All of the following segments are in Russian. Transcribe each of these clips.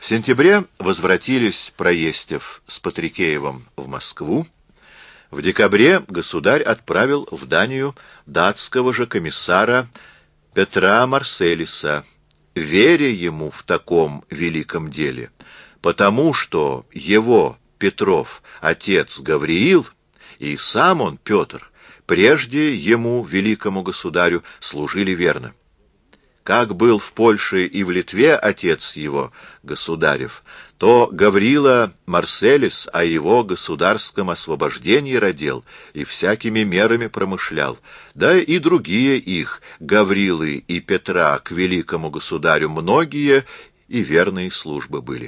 В сентябре возвратились Проестев с Патрикеевым в Москву. В декабре государь отправил в Данию датского же комиссара Петра Марселиса, веря ему в таком великом деле, потому что его, Петров, отец Гавриил, и сам он, Петр, прежде ему, великому государю, служили верно. Как был в Польше и в Литве отец его, государев, то Гаврила Марселис о его государском освобождении родил и всякими мерами промышлял, да и другие их, Гаврилы и Петра, к великому государю многие и верные службы были.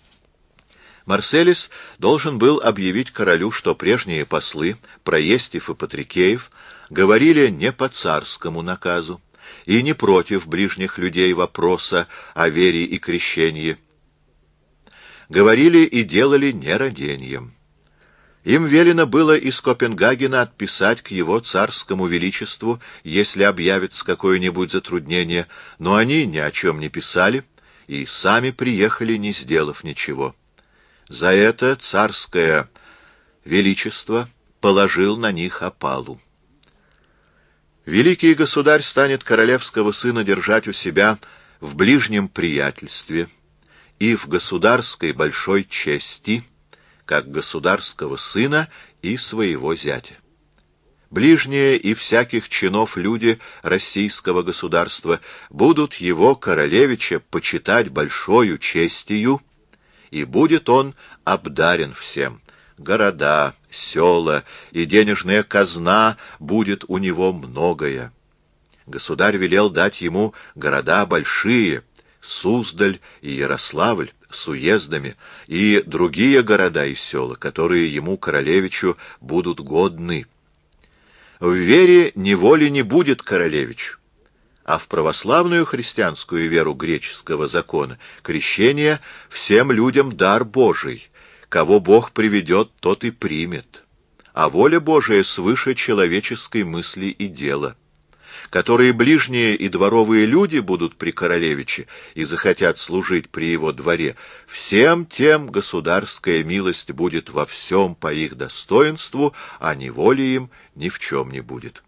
Марселис должен был объявить королю, что прежние послы, Проестев и Патрикеев, говорили не по царскому наказу и не против ближних людей вопроса о вере и крещении. Говорили и делали нерадением. Им велено было из Копенгагена отписать к его царскому величеству, если объявится какое-нибудь затруднение, но они ни о чем не писали и сами приехали, не сделав ничего. За это царское величество положил на них опалу. Великий государь станет королевского сына держать у себя в ближнем приятельстве и в государской большой чести, как государского сына и своего зятя. Ближние и всяких чинов люди российского государства будут его, королевича, почитать большою честью, и будет он обдарен всем. Города, села и денежная казна будет у него многое. Государь велел дать ему города большие, Суздаль и Ярославль с уездами, и другие города и села, которые ему, королевичу, будут годны. В вере неволи не будет королевичу, а в православную христианскую веру греческого закона крещение всем людям дар Божий. Кого Бог приведет, тот и примет. А воля Божия свыше человеческой мысли и дела. Которые ближние и дворовые люди будут при королевиче и захотят служить при его дворе, всем тем государская милость будет во всем по их достоинству, а неволи им ни в чем не будет.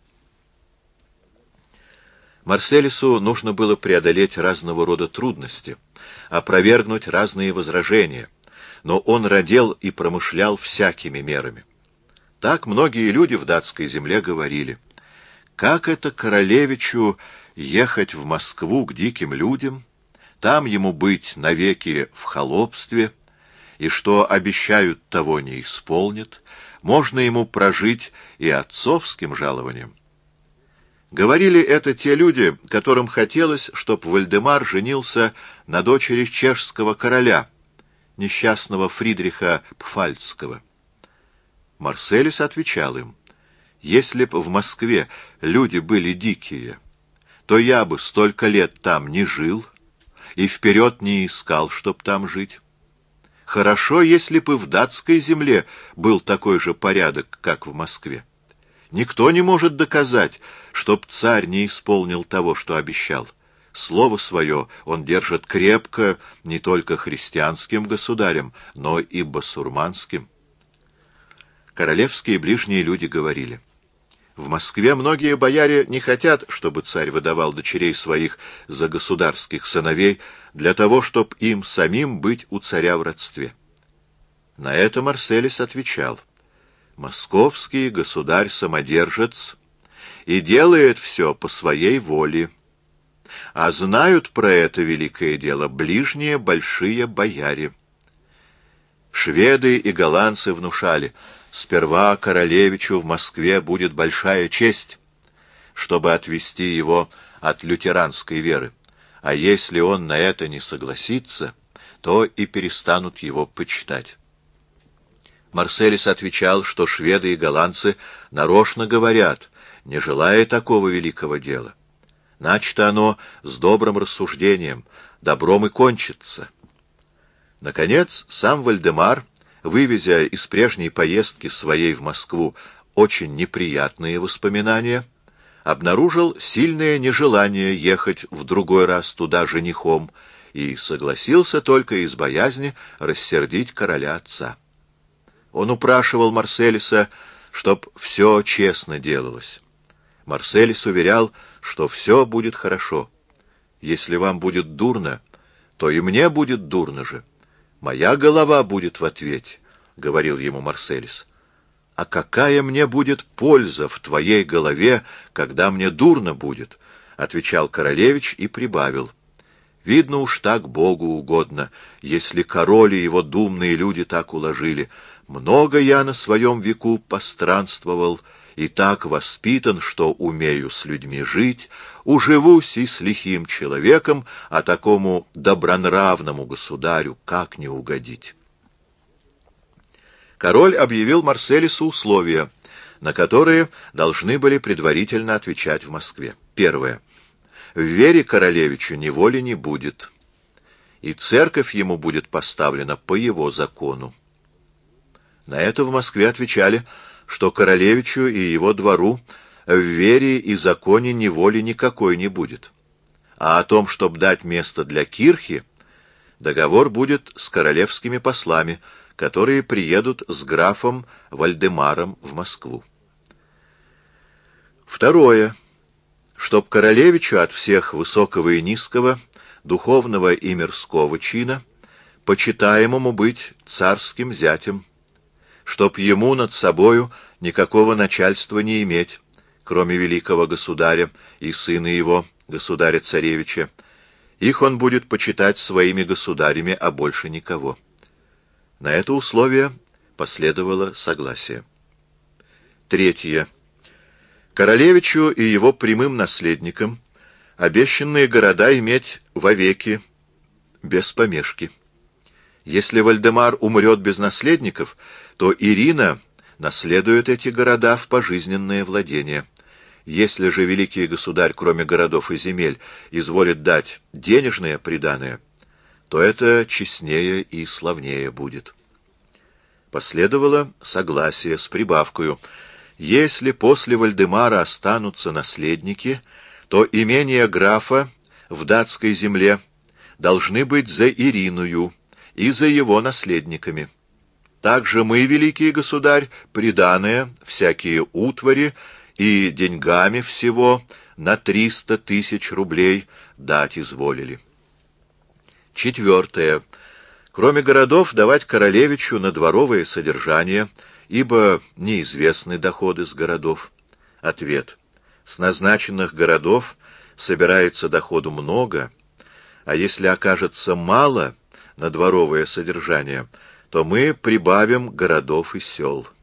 Марселису нужно было преодолеть разного рода трудности, опровергнуть разные возражения, но он радел и промышлял всякими мерами. Так многие люди в датской земле говорили: как это королевичу ехать в Москву к диким людям, там ему быть навеки в холопстве, и что обещают, того не исполнят, можно ему прожить и отцовским жалованием. Говорили это те люди, которым хотелось, чтоб Вальдемар женился на дочери чешского короля, несчастного Фридриха Пфальцского. Марселис отвечал им: если б в Москве люди были дикие, то я бы столько лет там не жил и вперед не искал, чтоб там жить. Хорошо, если бы в датской земле был такой же порядок, как в Москве. Никто не может доказать, чтоб царь не исполнил того, что обещал. Слово свое он держит крепко не только христианским государем, но и басурманским. Королевские ближние люди говорили: в Москве многие бояре не хотят, чтобы царь выдавал дочерей своих за государских сыновей для того, чтоб им самим быть у царя в родстве. На это Марселис отвечал: московский государь-самодержец и делает все по своей воле, а знают про это великое дело ближние большие бояре. Шведы и голландцы внушали: сперва королевичу в Москве будет большая честь, чтобы отвести его от лютеранской веры, а если он на это не согласится, то и перестанут его почитать. Марселис отвечал, что шведы и голландцы нарочно говорят, не желая такого великого дела. Начато оно с добрым рассуждением, добром и кончится. Наконец, сам Вальдемар, вывезя из прежней поездки своей в Москву очень неприятные воспоминания, обнаружил сильное нежелание ехать в другой раз туда женихом и согласился только из боязни рассердить короля отца. Он упрашивал Марселиса, чтоб все честно делалось. Марселис уверял, что все будет хорошо. Если вам будет дурно, то и мне будет дурно же. Моя голова будет в ответе, — говорил ему Марселис. А какая мне будет польза в твоей голове, когда мне дурно будет? — отвечал королевич и прибавил. Видно уж так Богу угодно, если король и его думные люди так уложили. Много я на своем веку постранствовал и так воспитан, что умею с людьми жить, уживусь и с лихим человеком, а такому добронравному государю как не угодить? Король объявил Марселису условия, на которые должны были предварительно отвечать в Москве. Первое. В вере королевичу неволи не будет, и церковь ему будет поставлена по его закону. На это в Москве отвечали, что королевичу и его двору в вере и законе неволи никакой не будет. А о том, чтобы дать место для кирхи, договор будет с королевскими послами, которые приедут с графом Вальдемаром в Москву. Второе. Чтоб королевичу от всех высокого и низкого, духовного и мирского чина, почитаемому быть царским зятем, чтоб ему над собою никакого начальства не иметь, кроме великого государя и сына его, государя-царевича. Их он будет почитать своими государями, а больше никого. На это условие последовало согласие. Третье. Королевичу и его прямым наследникам обещанные города иметь вовеки, без помешки. Если Вальдемар умрет без наследников, то Ирина наследует эти города в пожизненное владение. Если же великий государь, кроме городов и земель, изволит дать денежное приданое, то это честнее и славнее будет. Последовало согласие с прибавкою. Если после Вальдемара останутся наследники, то имения графа в датской земле должны быть за Ириною и за его наследниками. Также мы, великий государь, приданое, всякие утвари и деньгами всего на 300 000 рублей дать изволили. Четвертое. Кроме городов, давать королевичу на дворовое содержание, ибо неизвестны доходы с городов. Ответ. С назначенных городов собирается доходу много, а если окажется мало на дворовое содержание, то мы прибавим городов и сел.